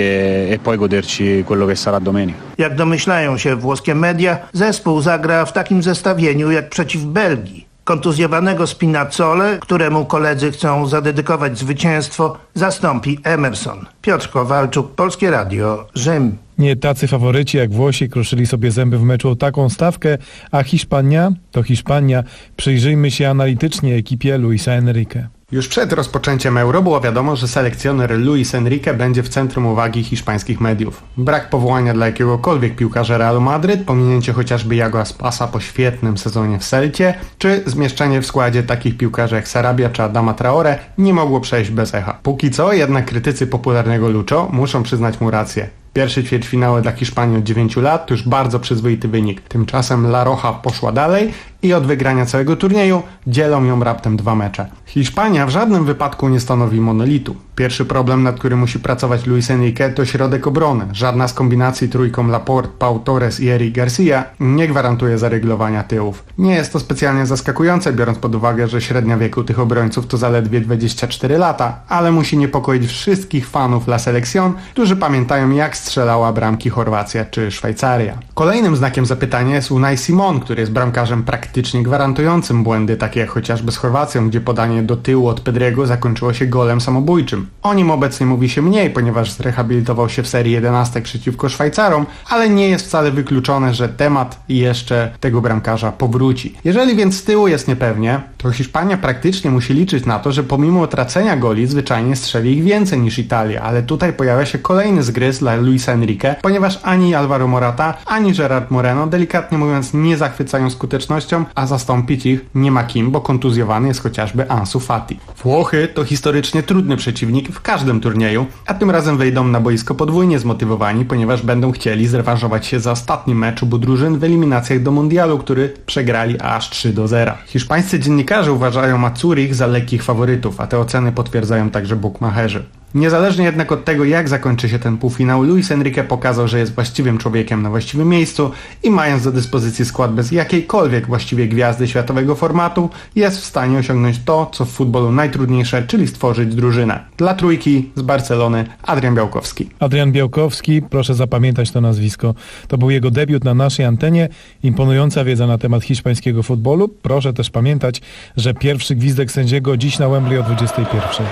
Jak domyślają się włoskie media, zespół zagra w takim zestawieniu jak przeciw Belgii. Kontuzjowanego Spinazzole, któremu koledzy chcą zadedykować zwycięstwo, zastąpi Emerson. Piotr Kowalczuk, Polskie Radio, Rzym. Nie tacy faworyci jak Włosi kruszyli sobie zęby w meczu o taką stawkę, a Hiszpania to Hiszpania. Przyjrzyjmy się analitycznie ekipie Luisa Enrique. Już przed rozpoczęciem Euro było wiadomo, że selekcjoner Luis Enrique będzie w centrum uwagi hiszpańskich mediów. Brak powołania dla jakiegokolwiek piłkarza Realu Madryt, pominięcie chociażby Iago Aspasa po świetnym sezonie w Celcie, czy zmieszczenie w składzie takich piłkarzy jak Sarabia czy Adama Traore nie mogło przejść bez echa. Póki co jednak krytycy popularnego Lucho muszą przyznać mu rację. Pierwszy ćwierćfinały dla Hiszpanii od dziewięciu lat to już bardzo przyzwoity wynik. Tymczasem La Roja poszła dalej i od wygrania całego turnieju dzielą ją raptem dwa mecze. Hiszpania w żadnym wypadku nie stanowi monolitu. Pierwszy problem, nad którym musi pracować Luis Enrique, to środek obrony. Żadna z kombinacji trójką Laporte, Pau Torres i Eric Garcia nie gwarantuje zareglowania tyłów. Nie jest to specjalnie zaskakujące, biorąc pod uwagę, że średnia wieku tych obrońców to zaledwie dwadzieścia cztery lata, ale musi niepokoić wszystkich fanów La Selección, którzy pamiętają, jak strzelała bramki Chorwacja czy Szwajcaria. Kolejnym znakiem zapytania jest Unai Simon, który jest bramkarzem praktycznie gwarantującym błędy, takie jak chociażby z Chorwacją, gdzie podanie do tyłu od Pedriego zakończyło się golem samobójczym. O nim obecnie mówi się mniej, ponieważ zrehabilitował się w serii jedenastek przeciwko Szwajcarom, ale nie jest wcale wykluczone, że temat jeszcze tego bramkarza powróci. Jeżeli więc z tyłu jest niepewnie, to Hiszpania praktycznie musi liczyć na to, że pomimo tracenia goli zwyczajnie strzeli ich więcej niż Italia, ale tutaj pojawia się kolejny zgryz dla Luisa Enrique, ponieważ ani Alvaro Morata, ani Gerard Moreno, delikatnie mówiąc, nie zachwycają skutecznością, a zastąpić ich nie ma kim, bo kontuzjowany jest chociażby Ansu Fati. Włochy to historycznie trudny przeciwnik w każdym turnieju, a tym razem wejdą na boisko podwójnie zmotywowani, ponieważ będą chcieli zrewanżować się za ostatni mecz obu drużyn w eliminacjach do mundialu, który przegrali aż trzy do zera. Hiszpańscy dziennikarze uważają Mazurich za lekkich faworytów, a te oceny potwierdzają także bukmacherzy. Niezależnie jednak od tego, jak zakończy się ten półfinał, Luis Enrique pokazał, że jest właściwym człowiekiem na właściwym miejscu i mając do dyspozycji skład bez jakiejkolwiek właściwie gwiazdy światowego formatu, jest w stanie osiągnąć to, co w futbolu najtrudniejsze, czyli stworzyć drużynę. Dla trójki z Barcelony Adrian Białkowski. Adrian Białkowski, proszę zapamiętać to nazwisko. To był jego debiut na naszej antenie. Imponująca wiedza na temat hiszpańskiego futbolu. Proszę też pamiętać, że pierwszy gwizdek sędziego dziś na Wembley o dwudziestej pierwszej.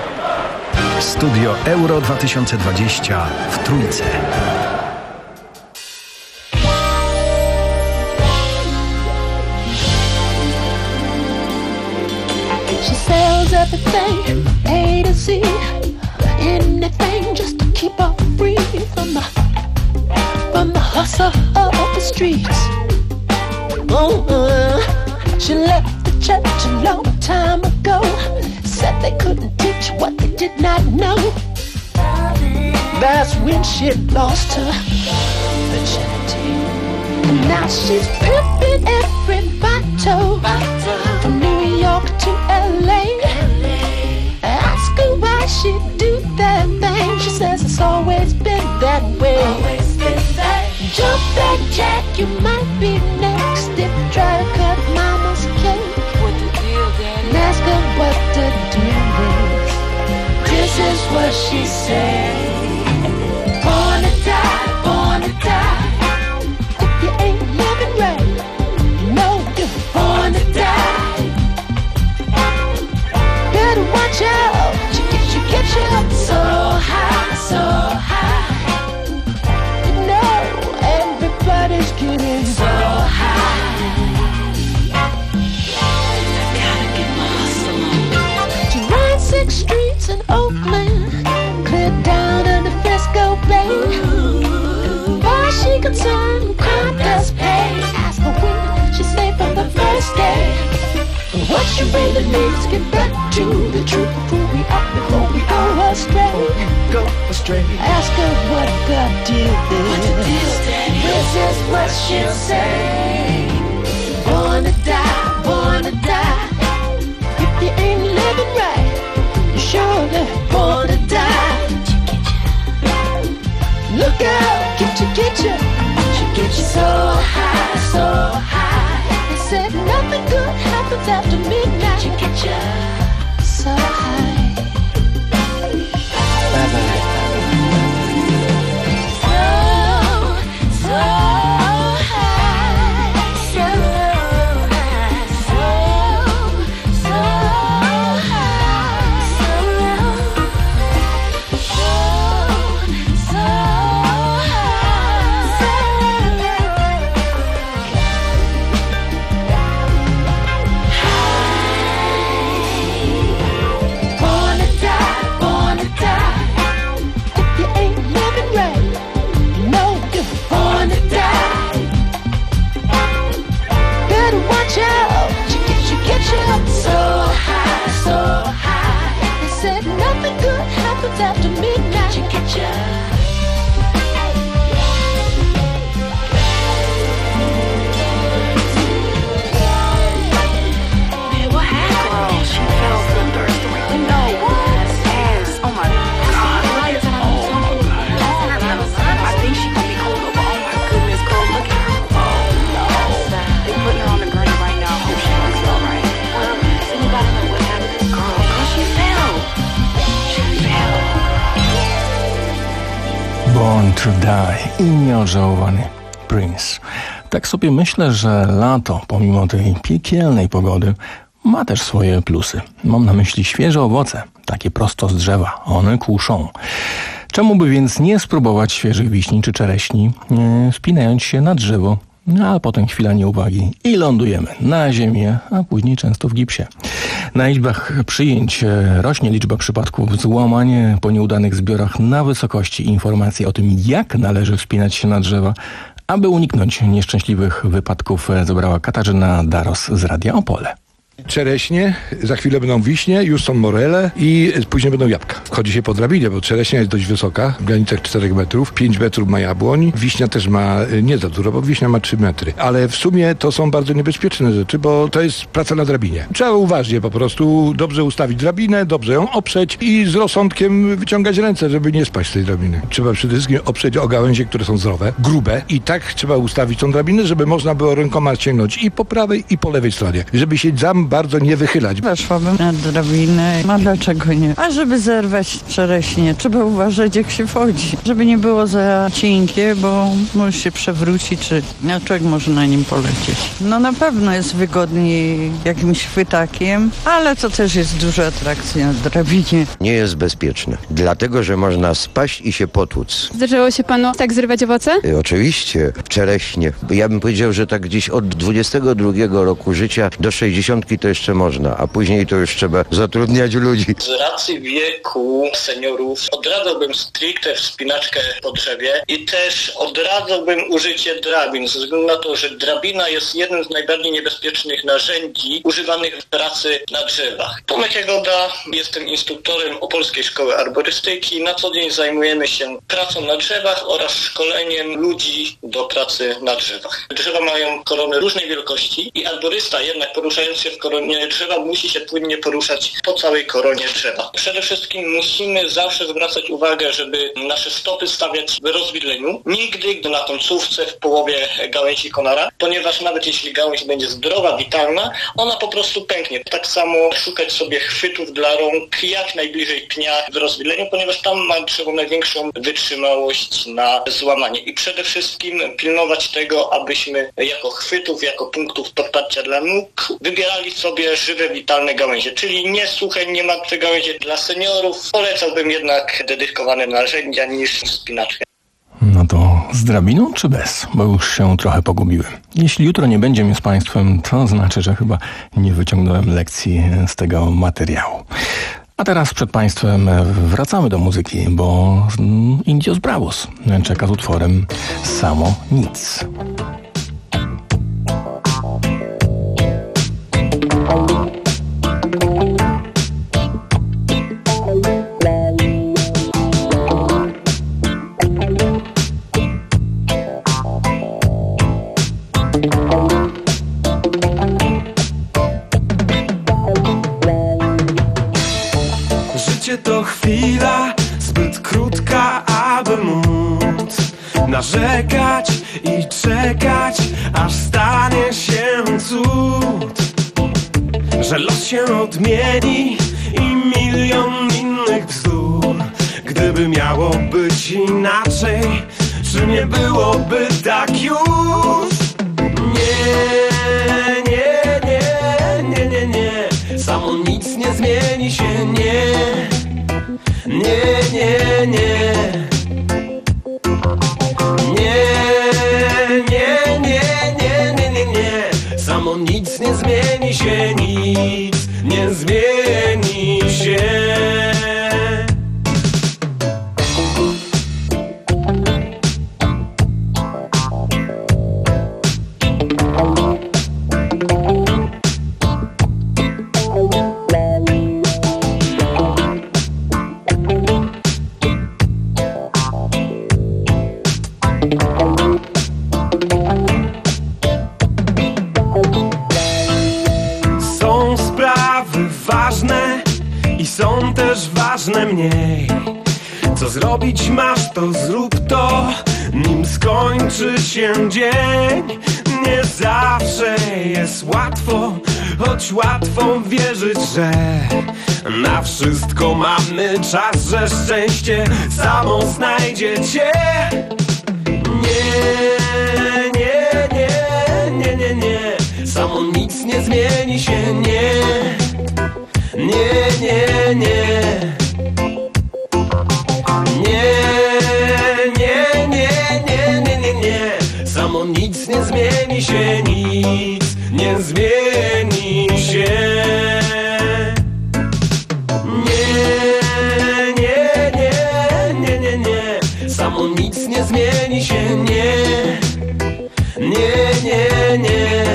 Studio Euro dwa tysiące dwadzieścia w Trójce. She sells everything A to Z, anything just to keep her free from the from the hustle of the streets. Oh, uh, she left the church a long time ago. Said they couldn't teach what they did not know. That's when she lost her virginity. And now she's pimping every bottle from New York to L A. Ask her why she do that thing. She says it's always been that way. Always been that. Jump back, Jack, you might be next if you try to cut mama's cake. What the deal, Daddy? And ask her what the deal is. This is what she said. Born to die, born to die. If you ain't living right, you know you're born to die. Better watch out, she get you, get you up so high, so high. You know everybody's getting so high. I gotta get my hustle on. She rides six streets in Oakland, clear down to the Frisco Bay. Far as she concerned, crime does pay. Ask her when she say from the first day. What she really needs to get back to the truth of who we are before we go astray. Go astray. Ask her what the deal is. This is what she'll say. Born to die, born to die. If you ain't living right, you're surely born to die. Look out, get you, get you. She gets you so high, so high. They said nothing good happens after midnight. She gets you so high. So, so high. So high. So, so high. So, so, so Born to die, born to die. If you ain't living right, you know you're born to die. Better watch out, she gets you, gets you up so high, so high. They said nothing good happens after midnight. She gets you. What happened? Girl, she fell from the third story. No, what? Ass. Oh my God. I think she gonna be cold over. Oh my goodness, girl, look at her. Oh no. They putting her on the gurney right now. Hope she gonna be alright. Well, does anybody know what happened? Girl, girl, she fell. She fell. Born to Die i nieodżałowany Prince. Tak sobie myślę, że lato, pomimo tej piekielnej pogody, ma też swoje plusy. Mam na myśli świeże owoce, takie prosto z drzewa. One kuszą. Czemu by więc nie spróbować świeżych wiśni czy czereśni, yy, wspinając się na drzewo, no, a potem chwila nieuwagi i lądujemy na ziemię, a później często w gipsie. Na liczbach przyjęć rośnie liczba przypadków złamań po nieudanych zbiorach na wysokości. Informacje o tym, jak należy wspinać się na drzewa, aby uniknąć nieszczęśliwych wypadków, zebrała Katarzyna Daros z Radia Opole. Czereśnie, za chwilę będą wiśnie, już są morele i później będą jabłka. Wchodzi się po drabinie, bo czereśnia jest dość wysoka, w granicach czterech metrów, pięć metrów ma jabłoń, wiśnia też ma nie za dużo, bo wiśnia ma trzy metry. Ale w sumie to są bardzo niebezpieczne rzeczy, bo to jest praca na drabinie. Trzeba uważnie po prostu dobrze ustawić drabinę, dobrze ją oprzeć i z rozsądkiem wyciągać ręce, żeby nie spaść z tej drabiny. Trzeba przede wszystkim oprzeć o gałęzie, które są zdrowe, grube i tak trzeba ustawić tą drabinę, żeby można było rękoma sięgnąć i po prawej, i po lewej stronie, żeby się zam bardzo nie wychylać. Weszłabym na drabinę, a dlaczego nie? A żeby zerwać czereśnie, trzeba uważać, jak się wchodzi. Żeby nie było za cienkie, bo może się przewrócić, czy no, człowiek może na nim polecieć. No na pewno jest wygodniej jakimś chwytakiem, ale to też jest duża atrakcja na drabinie. Nie jest bezpieczne, dlatego, że można spaść i się potłuc. Zdarzyło się panu tak zrywać owoce? Y, oczywiście, czereśnie. Ja bym powiedział, że tak gdzieś od dwudziestego drugiego roku życia do sześćdziesiątki to jeszcze można, a później to już trzeba zatrudniać ludzi. Z racji wieku seniorów odradzałbym stricte wspinaczkę po drzewie i też odradzałbym użycie drabin, ze względu na to, że drabina jest jednym z najbardziej niebezpiecznych narzędzi używanych w pracy na drzewach. Tomek Jagoda, jestem instruktorem Opolskiej Szkoły Arborystyki. Na co dzień zajmujemy się pracą na drzewach oraz szkoleniem ludzi do pracy na drzewach. Drzewa mają korony różnej wielkości i arborysta jednak poruszając się w koronie drzewa musi się płynnie poruszać po całej koronie drzewa. Przede wszystkim musimy zawsze zwracać uwagę, żeby nasze stopy stawiać w rozwidleniu, nigdy na końcówce w połowie gałęzi konara, ponieważ nawet jeśli gałąź będzie zdrowa, witalna, ona po prostu pęknie. Tak samo szukać sobie chwytów dla rąk jak najbliżej pnia w rozwidleniu, ponieważ tam ma drzewo największą wytrzymałość na złamanie. I przede wszystkim pilnować tego, abyśmy jako chwytów, jako punktów podparcia dla nóg wybierali sobie żywe, witalne gałęzie, czyli nie suche, nie martwe gałęzie. Dla seniorów polecałbym jednak dedykowane narzędzia niż wspinaczkę. No to z drabiną czy bez? Bo już się trochę pogubiłem. Jeśli jutro nie będzie mnie z Państwem, to znaczy, że chyba nie wyciągnąłem lekcji z tego materiału. A teraz przed Państwem wracamy do muzyki, bo Indios Bravos czeka z utworem Samo Nic. To chwila zbyt krótka, aby móc narzekać i czekać, aż stanie się cud, że los się odmieni i milion innych bzdur. Gdyby miało być inaczej, czy nie byłoby tak już? Nie, nie, nie, nie, nie, nie. Samo nic nie zmieni się, nie. Nie, nie, nie. Nie, nie, nie, nie, nie, nie, nie. Samo nic nie zmieni się, nic nie zmieni się. Są też ważne mniej. Co zrobić masz, to zrób to, nim skończy się dzień. Nie zawsze jest łatwo, choć łatwo wierzyć, że na wszystko mamy czas, że szczęście samo znajdzie cię. Nie, nie, nie, nie, nie, nie. Samo nic nie zmieni się, nie. Nie, nie, nie. Nie, nie, nie, nie, nie, nie, nie. Samo nic nie zmieni się, nic nie zmieni się. Nie, nie, nie, nie, nie, nie. Samo nic nie zmieni się, nie. Nie, nie, nie.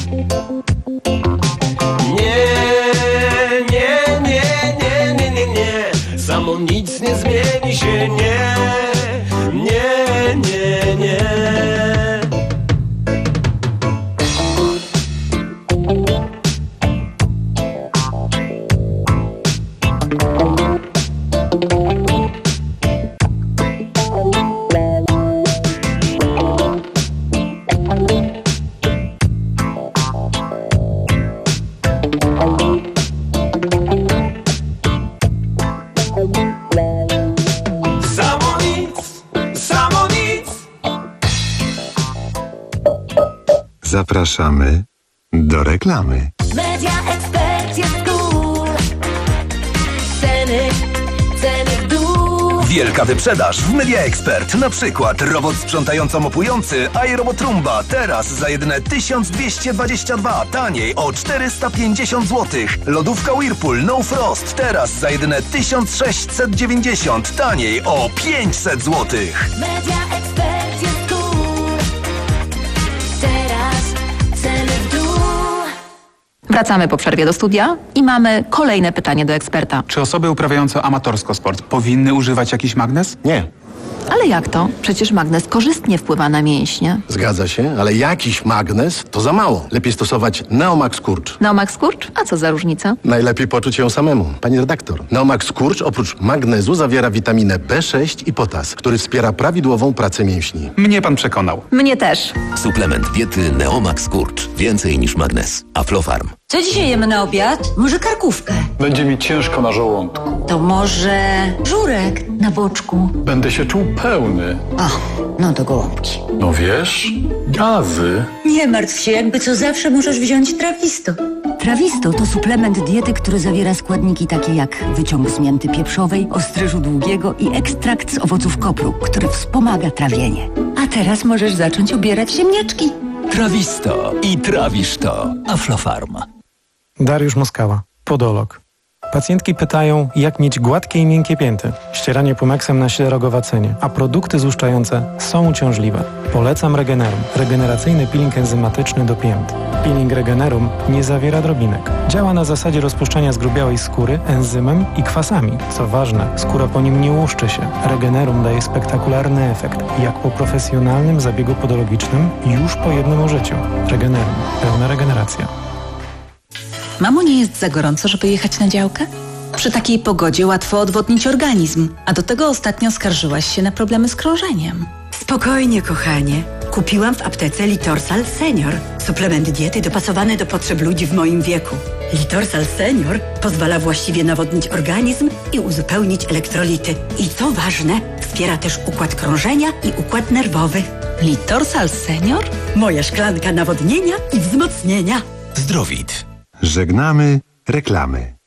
Samo nic nie zmieni się, nie, nie, nie, nie. Zapraszamy do reklamy. Media Expert jest cool. Ceny, ceny w dół. Wielka wyprzedaż w Media Expert. Na przykład robot sprzątająco-mopujący iRobot Roomba teraz za jedyne tysiąc dwieście dwadzieścia dwa, taniej o czterysta pięćdziesiąt złotych. Lodówka Whirlpool No Frost teraz za jedyne tysiąc sześćset dziewięćdziesiąt, taniej o pięćset złotych. Media Expert jest cool. Teraz ceny w dół. Wracamy po przerwie do studia i mamy kolejne pytanie do eksperta. Czy osoby uprawiające amatorsko sport powinny używać jakiś magnes? Nie. Ale jak to? Przecież magnez korzystnie wpływa na mięśnie. Zgadza się, ale jakiś magnez to za mało. Lepiej stosować Neomax Kurcz. Neomax Kurcz? A co za różnica? Najlepiej poczuć ją samemu. Pani redaktor, Neomax Kurcz oprócz magnezu zawiera witaminę B sześć i potas, który wspiera prawidłową pracę mięśni. Mnie pan przekonał. Mnie też. Suplement diety Neomax Kurcz. Więcej niż magnez. Aflofarm. Co dzisiaj jemy na obiad? Może karkówkę? Będzie mi ciężko na żołądku. To może żurek na boczku? Będę się czuł pełny. O, no to gołąbki. No wiesz, gazy. Nie martw się, jakby co zawsze możesz wziąć Trawisto. Trawisto to suplement diety, który zawiera składniki takie jak wyciąg z mięty pieprzowej, ostryżu długiego i ekstrakt z owoców kopru, który wspomaga trawienie. A teraz możesz zacząć obierać ziemniaczki. Trawisto i trawisz to. Aflofarm. Dariusz Moskała, podolog. Pacjentki pytają, jak mieć gładkie i miękkie pięty. Ścieranie Pumexem na ślerogowacenie, a produkty złuszczające są uciążliwe. Polecam Regenerum, regeneracyjny peeling enzymatyczny do pięt. Peeling Regenerum nie zawiera drobinek. Działa na zasadzie rozpuszczania zgrubiałej skóry enzymem i kwasami. Co ważne, skóra po nim nie łuszczy się. Regenerum daje spektakularny efekt, jak po profesjonalnym zabiegu podologicznym już po jednym użyciu. Regenerum. Pełna regeneracja. Mamo, nie jest za gorąco, żeby jechać na działkę? Przy takiej pogodzie łatwo odwodnić organizm, a do tego ostatnio skarżyłaś się na problemy z krążeniem. Spokojnie, kochanie. Kupiłam w aptece Litorsal Senior. Suplement diety dopasowany do potrzeb ludzi w moim wieku. Litorsal Senior pozwala właściwie nawodnić organizm i uzupełnić elektrolity. I co ważne, wspiera też układ krążenia i układ nerwowy. Litorsal Senior? Moja szklanka nawodnienia i wzmocnienia. Zdrowit. Żegnamy reklamy.